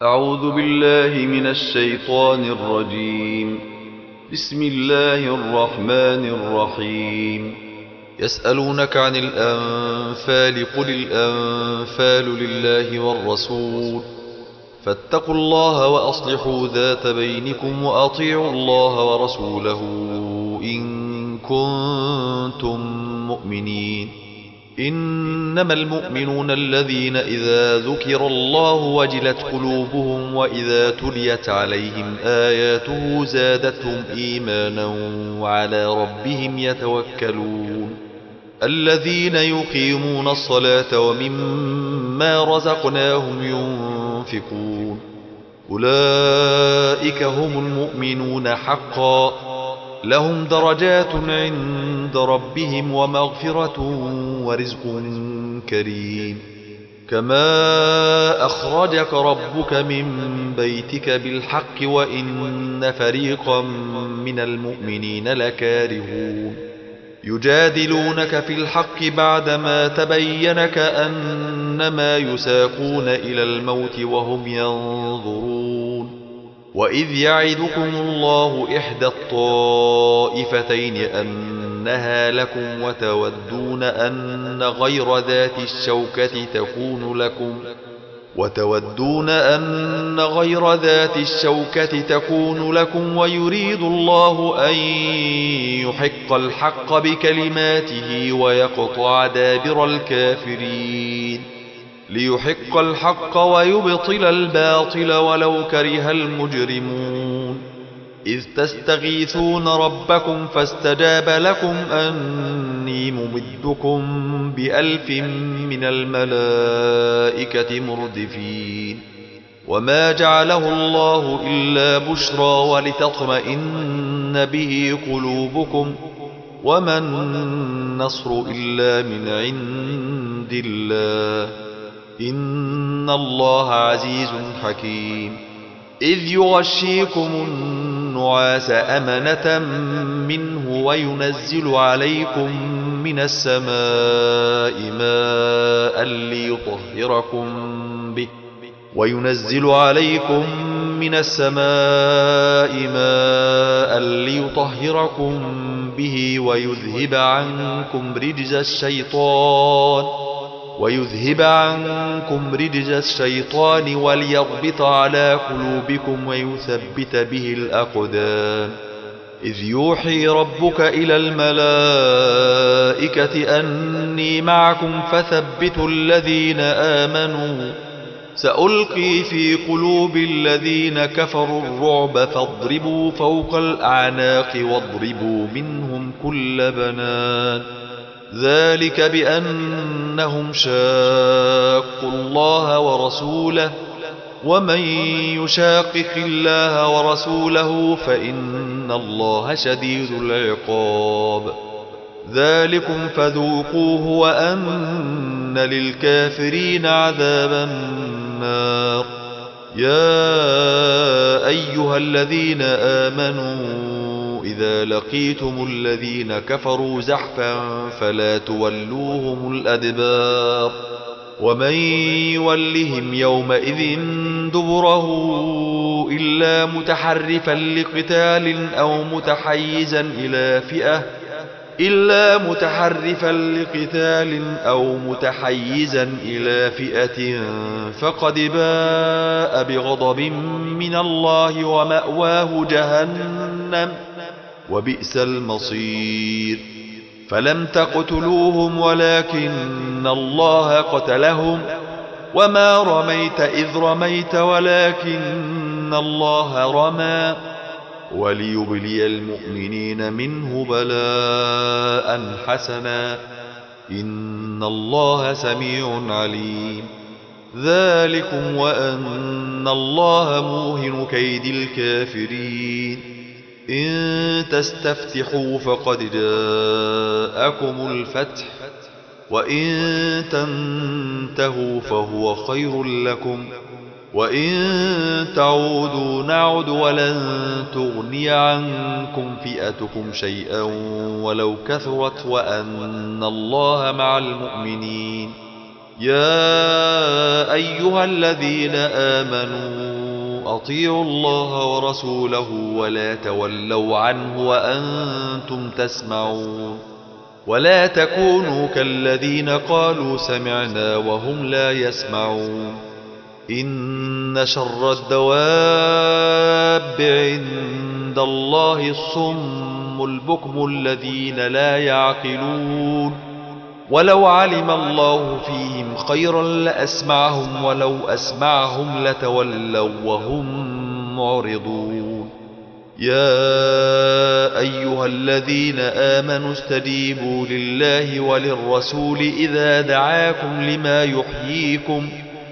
أعوذ بالله من الشيطان الرجيم. بسم الله الرحمن الرحيم. يسألونك عن الأنفال قل الأنفال لله والرسول فاتقوا الله وأصلحوا ذات بينكم وأطيعوا الله ورسوله إن كنتم مؤمنين. إنما المؤمنون الذين إذا ذكر الله وجلت قلوبهم وإذا تليت عليهم آياته زادتهم إيمانا وعلى ربهم يتوكلون. الذين يقيمون الصلاة ومما رزقناهم ينفقون أولئك هم المؤمنون حقا لهم درجات عند ربهم ومغفرة ورزق كريم. كما أخرجك ربك من بيتك بالحق وإن فريقا من المؤمنين لكارهون يجادلونك في الحق بعدما تبين كأنما يساقون إلى الموت وهم ينظرون. وإذ يعدكم الله إحدى الطائفتين أنها لكم وتودون أن غير ذات الشوكة تكون لكم ويريد الله أن يحق الحق بكلماته ويقطع دابر الكافرين ليحق الحق ويبطل الباطل ولو كره المجرمون. إذ تستغيثون ربكم فاستجاب لكم أني ممدكم ب1000 من الملائكة مردفين. وما جعله الله إلا بشرى ولتطمئن به قلوبكم وما النصر إلا من عند الله إن الله عزيز حكيم. إذ يغشيكم النعاس أمنة منه وينزل عليكم من السماء ماء ليطهركم به ويذهب عنكم رجز الشيطان وليربط على قلوبكم ويثبت به الأقدام. إذ يوحي ربك إلى الملائكة أني معكم فثبتوا الذين آمنوا سألقي في قلوب الذين كفروا الرعب فاضربوا فوق الأعناق واضربوا منهم كل بنان. ذلك بأنهم شاقوا الله ورسوله ومن يشاقق الله ورسوله فإن الله شديد العقاب. ذلكم فذوقوه وأن للكافرين عذاب النار. يا أيها الذين آمنوا إذا لقيتم الذين كفروا زحفا فلا تولوهم الأدبار ومن يولهم يومئذ دبره إلا متحرفا لقتال أو متحيزا إلى فئة فقد باء بغضب من الله ومأواه جهنم وبئس المصير. فلم تقتلوهم ولكن الله قتلهم وما رميت إذ رميت ولكن الله رمى وليبلي المؤمنين منه بلاء حسنا إن الله سميع عليم. ذلكم وأن الله موهن كيد الكافرين. إن تستفتحوا فقد جاءكم الفتح وإن تنتهوا فهو خير لكم وإن تعودوا نعد ولن تغني عنكم فئتكم شيئا ولو كثرت وأن الله مع المؤمنين. يا أيها الذين آمنوا أطيعوا الله ورسوله ولا تولوا عنه وأنتم تسمعون ولا تكونوا كالذين قالوا سمعنا وهم لا يسمعون إن شر الدواب عند الله الصم البكم الذين لا يعقلون ولو علم الله فيهم خيرا لأسمعهم ولو أسمعهم لتولوا وهم معرضون يا أيها الذين آمنوا استجيبوا لله وللرسول إذا دعاكم لما يحييكم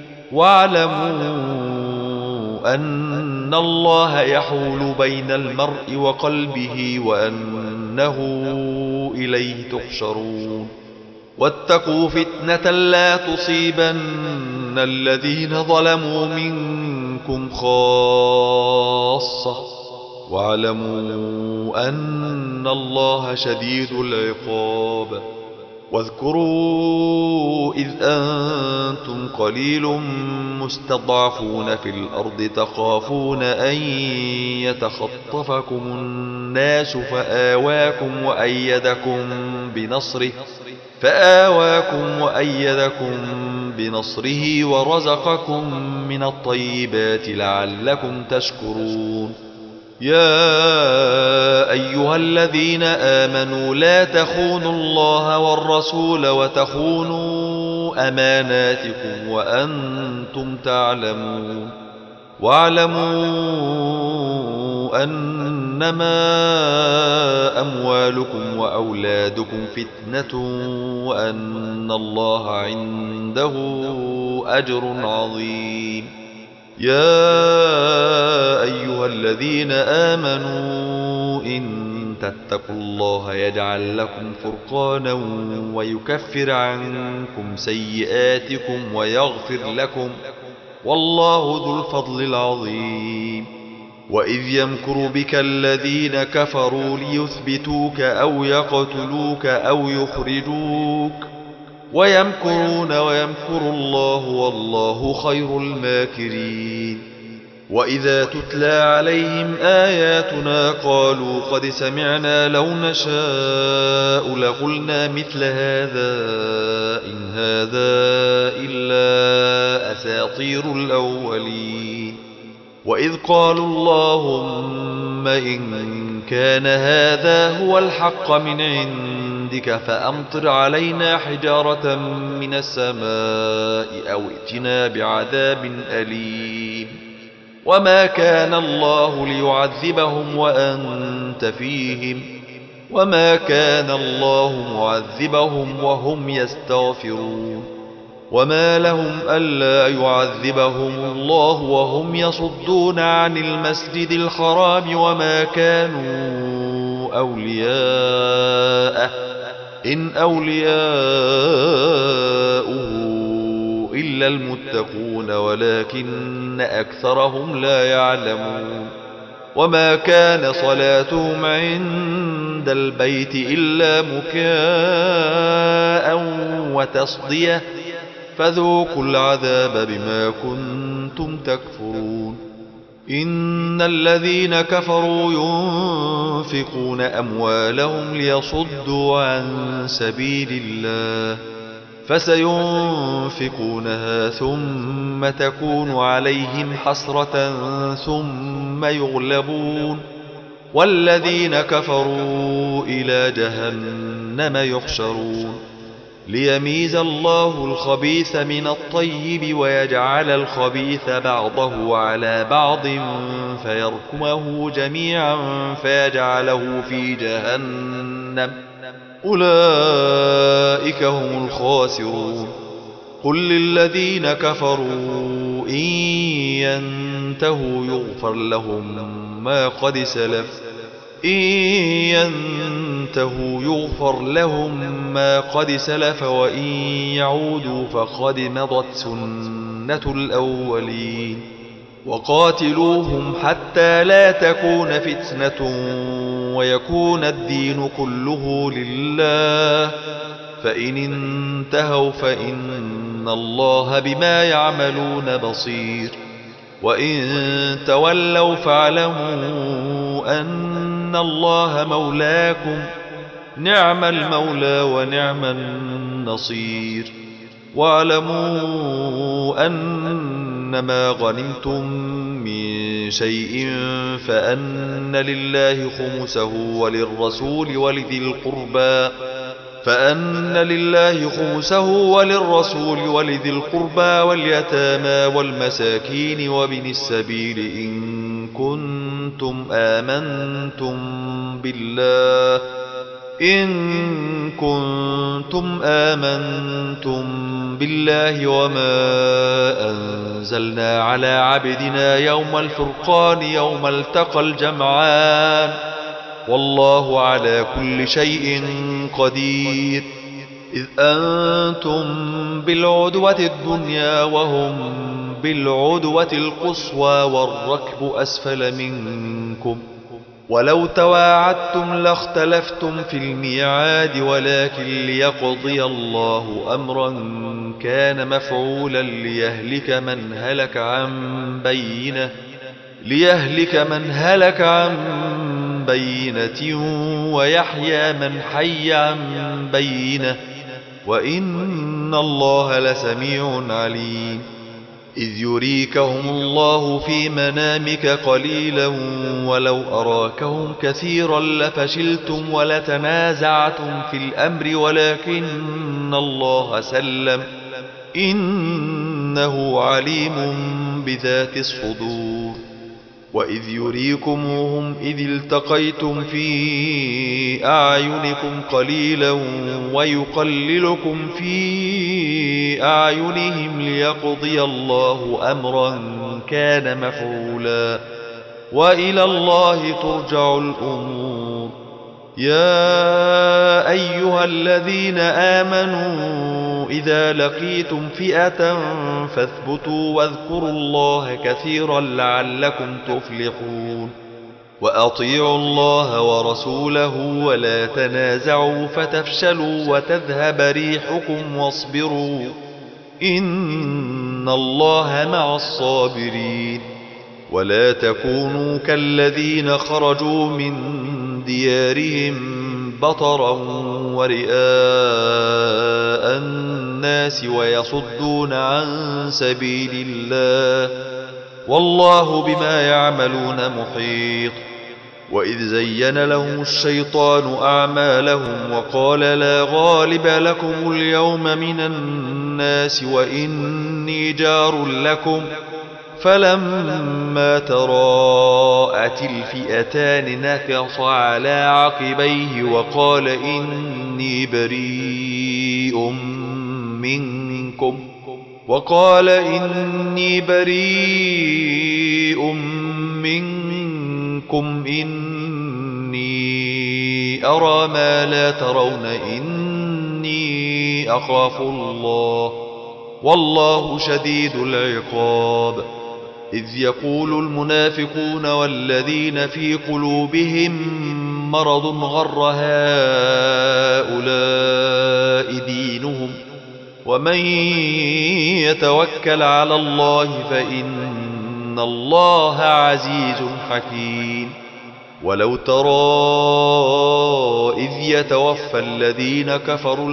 واعلموا أن الله يحول بين المرء وقلبه وأنه إليه تحشرون واتقوا فتنة لا تصيبن الذين ظلموا منكم خاصة واعلموا أن الله شديد العقاب واذكروا إذ أنتم قليل مستضعفون في الأرض تخافون أن يتخطفكم الناس فآواكم وأيدكم بنصره ورزقكم من الطيبات لعلكم تشكرون يا أيها الذين آمنوا لا تخونوا الله والرسول وتخونوا أماناتكم وأنتم تعلمون واعلموا أنما أموالكم وأولادكم فتنة وأن الله عنده أجر عظيم يا أيها الذين آمنوا إن تتقوا الله يجعل لكم فرقانا ويكفر عنكم سيئاتكم ويغفر لكم والله ذو الفضل العظيم وإذ يمكر بك الذين كفروا ليثبتوك أو يقتلوك أو يخرجوك ويمكرون ويمكر الله والله خير الماكرين وإذا تتلى عليهم آياتنا قالوا قد سمعنا لو نشاء لقلنا مثل هذا إن هذا إلا أساطير الأولين وإذ قالوا اللهم إن كان هذا هو الحق من عندك فأمطر علينا حجارة من السماء أو ائتنا بعذاب أليم وما كان الله ليعذبهم وأنت فيهم وما كان الله معذبهم وهم يستغفرون وما لهم ألا يعذبهم الله وهم يصدون عن المسجد الحرام وما كانوا أولياءه إن أولياؤه إلا المتقون ولكن أكثرهم لا يعلمون وما كان صلاتهم عند البيت إلا مكاء وتصدية فذوقوا العذاب بما كنتم تكفرون إن الذين كفروا ينفقون أموالهم ليصدوا عن سبيل الله فسينفقونها ثم تكون عليهم حسرة ثم يغلبون والذين كفروا إلى جهنم يحشرون ليميز الله الخبيث من الطيب ويجعل الخبيث بعضه على بعض فيركمه جميعا فيجعله في جهنم أولئك هم الخاسرون قل للذين كفروا إن ينتهوا يغفر لهم ما قد سلف وإن يعودوا فقد مضت سنة الأولين وقاتلوهم حتى لا تكون فتنة ويكون الدين كله لله فإن انتهوا فإن الله بما يعملون بصير وإن تولوا فاعلموا أن الله مولاكم، نعم المولى ونعم النصير. واعلموا أنما غنمتم من شيء فأن لله خمسه وللرسول ولذي القربى واليتامى والمساكين وابن السبيل إن كنتم آمنتم بالله وما أنزلنا على عبدنا يوم الفرقان يوم التقى الجمعان، والله على كل شيء قدير. إذ أنتم بالعدوة الدنيا وهم بالعدوة القصوى والركب أسفل منكم، ولو تواعدتم لاختلفتم في الميعاد، ولكن ليقضي الله أمرا كان مفعولا ليهلك من هلك عن بينة ويحيى من حي عن بينة، وإن الله لسميع عليم. إذ يريكهم الله في منامك قليلا ولو أراكهم كثيرا لفشلتم ولتنازعتم في الأمر ولكن الله سلم، إنه عليم بذات الصدور. وإذ يريكموهم إذ التقيتم في أعينكم قليلا ويقللكم في أعينهم ليقضي الله أمرا كان مفعولا، وإلى الله ترجع الأمور. يا أيها الذين آمنوا إذا لقيتم فئة فاثبتوا واذكروا الله كثيرا لعلكم تفلحون. وأطيعوا الله ورسوله ولا تنازعوا فتفشلوا وتذهب ريحكم واصبروا إن الله مع الصابرين. ولا تكونوا كالذين خرجوا من ديارهم بطرا ورئاء الناس ويصدون عن سبيل الله، والله بما يعملون محيط. وإذ زين لهم الشيطان أعمالهم وقال لا غالب لكم اليوم من الناس وإني جار لكم، فلما تراءت الفئتان نكص على عقبيه وقال إني بريء منكم إني أرى ما لا ترون إني أخاف الله، والله شديد العقاب. إذ يقول المنافقون والذين في قلوبهم مرض غر هؤلاء دينهم، ومن يتوكل على الله فإن الله عزيز حكيم. ولو ترى إذ يتوفى الذين كفروا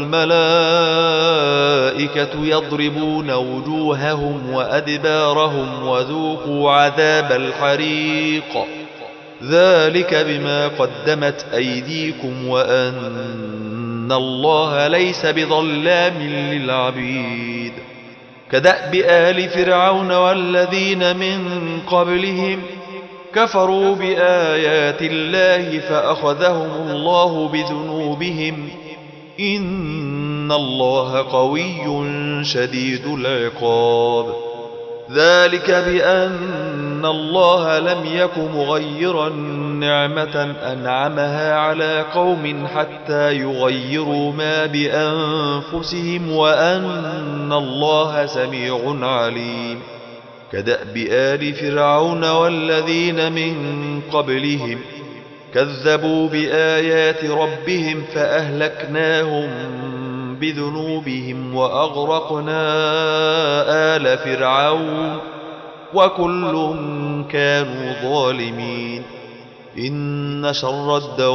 الملائكة يضربون وجوههم وأدبارهم وذوقوا عذاب الحريق، ذلك بما قدمت أيديكم وأن الله ليس بظلام للعبيد. كدأب آل فرعون والذين من قبلهم كفروا بآيات الله فأخذهم الله بذنوبهم، إن الله قوي شديد العقاب. ذلك بأن الله لم يك مغيرا نعمة أنعمها على قوم حتى يغيروا ما بأنفسهم وأن الله سميع عليم. كدأب آل فرعون والذين من قبلهم كذبوا بآيات ربهم فأهلكناهم بذنوبهم وأغرقنا آل فرعون وكل كانوا ظالمين. إن شر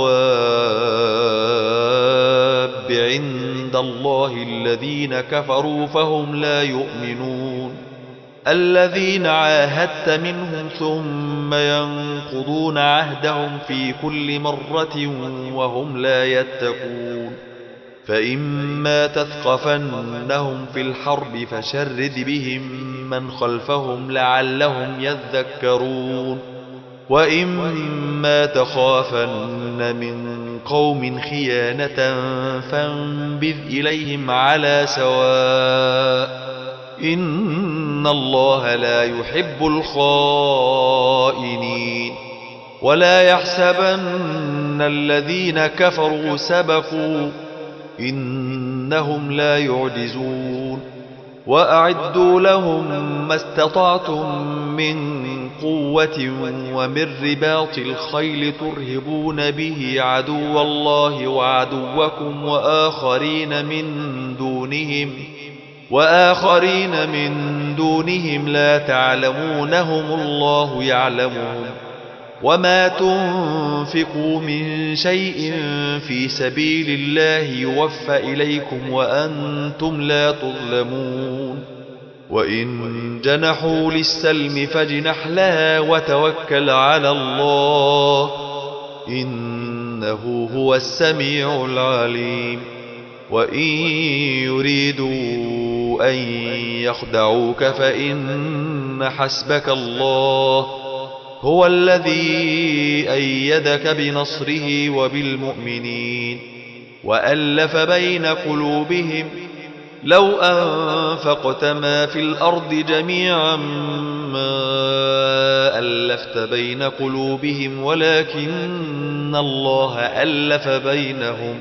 الدواب عند الله الذين كفروا فهم لا يؤمنون. الذين عاهدت منهم ثم ينقضون عهدهم في كل مرة وهم لا يتقون. فإما تثقفنهم في الحرب فشرد بهم من خلفهم لعلهم يذكرون. وإما تخافن من قوم خيانة فانبذ إليهم على سواء إن الله لا يحب الخائنين. ولا يحسبن الذين كفروا سبقوا إنهم لا يعجزون. وأعدوا لهم ما استطعتم من قوة ومن رباط الخيل ترهبون به عدو الله وعدوكم وآخرين من دونهم لا تعلمونهم الله يعلمهم. وما تنفقوا من شيء في سبيل الله يوفى إليكم وأنتم لا تظلمون. وإن جنحوا للسلم فاجنح لها وتوكل على الله إنه هو السميع العليم. وإن يريدوا أن يخدعوك فإن حسبك الله هو الذي أيدك بنصره وبالمؤمنين. وألف بين قلوبهم لو أنفقت ما في الأرض جميعا ما ألفت بين قلوبهم ولكن الله ألف بينهم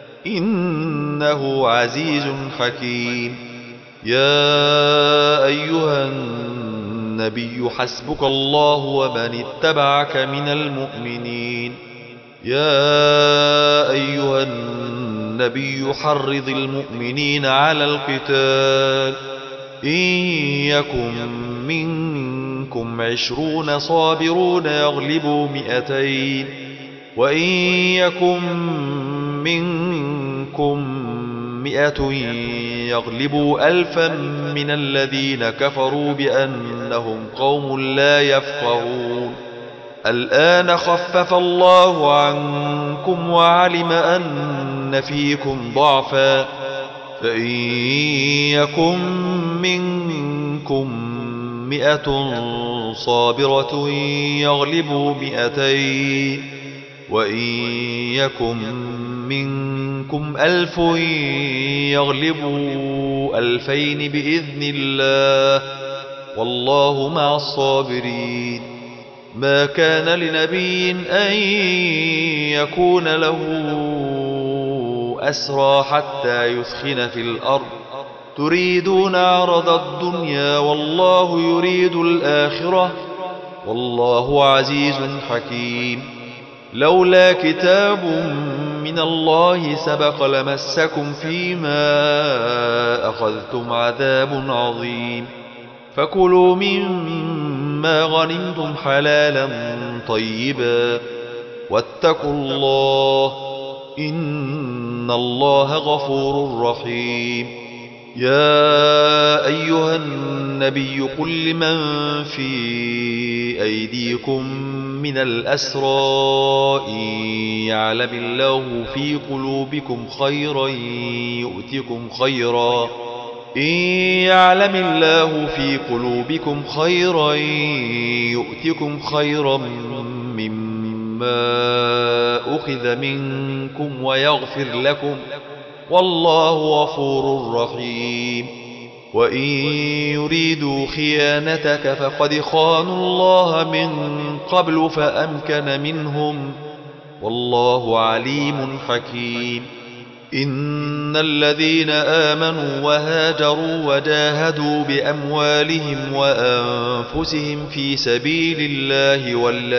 إنه عزيز حكيم. يا أيها النبي حسبك الله ومن اتبعك من المؤمنين. يا أيها النبي حرض المؤمنين على القتال إن يكن منكم 20 صابرون يغلبوا 200 وإن يكن منكم 100 يغلبوا 1000 من الذين كفروا بأنهم قوم لا يفقهون. الآن خفف الله عنكم وعلم أن فيكم ضعفا فإن يكن منكم 100 صابرة يغلبوا 200 وإن يكن منكم 1000 يغلبوا 2000 بإذن الله والله مع الصابرين. ما كان لنبي أن يكون له أسرى حتى يثخن في الأرض تريدون عرض الدنيا والله يريد الآخرة والله عزيز حكيم. لولا كتاب من الله سبق لمسكم فيما أخذتم عذاب عظيم. فكلوا مما غنمتم حلالا طيبا واتقوا الله إن الله غفور رحيم. يا أيها النبي قل لمن في أيديكم من الأسرى إن يعلم الله في قلوبكم خيرا يؤتكم خيرا مما أخذ منكم ويغفر لكم والله غفور رحيم. وإن يريدوا خيانتك فقد خانوا الله من قبل فأمكن منهم والله عليم حكيم. إن الذين آمنوا وهاجروا وجاهدوا بأموالهم وأنفسهم في سبيل الله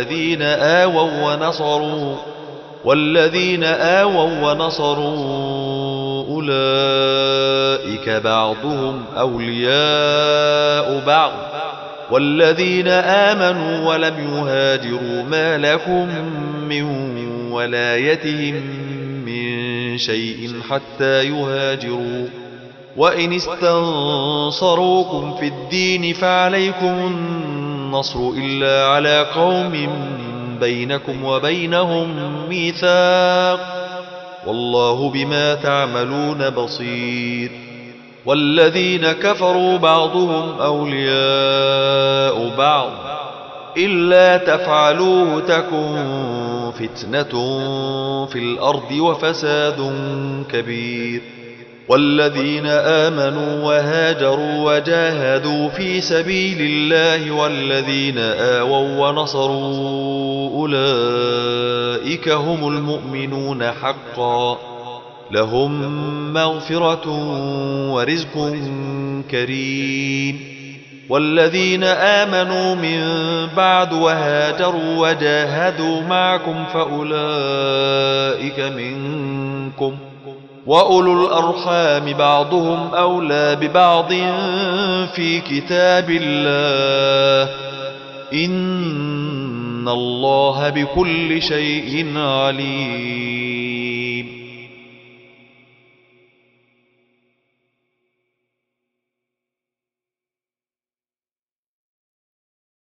والذين آووا ونصروا أولئك بعضهم أولياء بعض والذين آمنوا ولم يهاجروا ما لكم من ولايتهم من شيء حتى يهاجروا، وإن استنصروكم في الدين فعليكم النصر إلا على قوم بينكم وبينهم ميثاق، والله بما تعملون بصير. والذين كفروا بعضهم أولياء بعض إلا تفعلوه تكن فتنة في الأرض وفساد كبير. والذين آمنوا وهاجروا وجاهدوا في سبيل الله والذين آووا ونصروا أولئك هم المؤمنون حقا، لهم مغفرة ورزق كريم. والذين آمنوا من بعد وهاجروا وجاهدوا معكم فأولئك منكم، وأولو الأرحام بعضهم أولى ببعض في كتاب الله، إن الله بكل شيء عليم.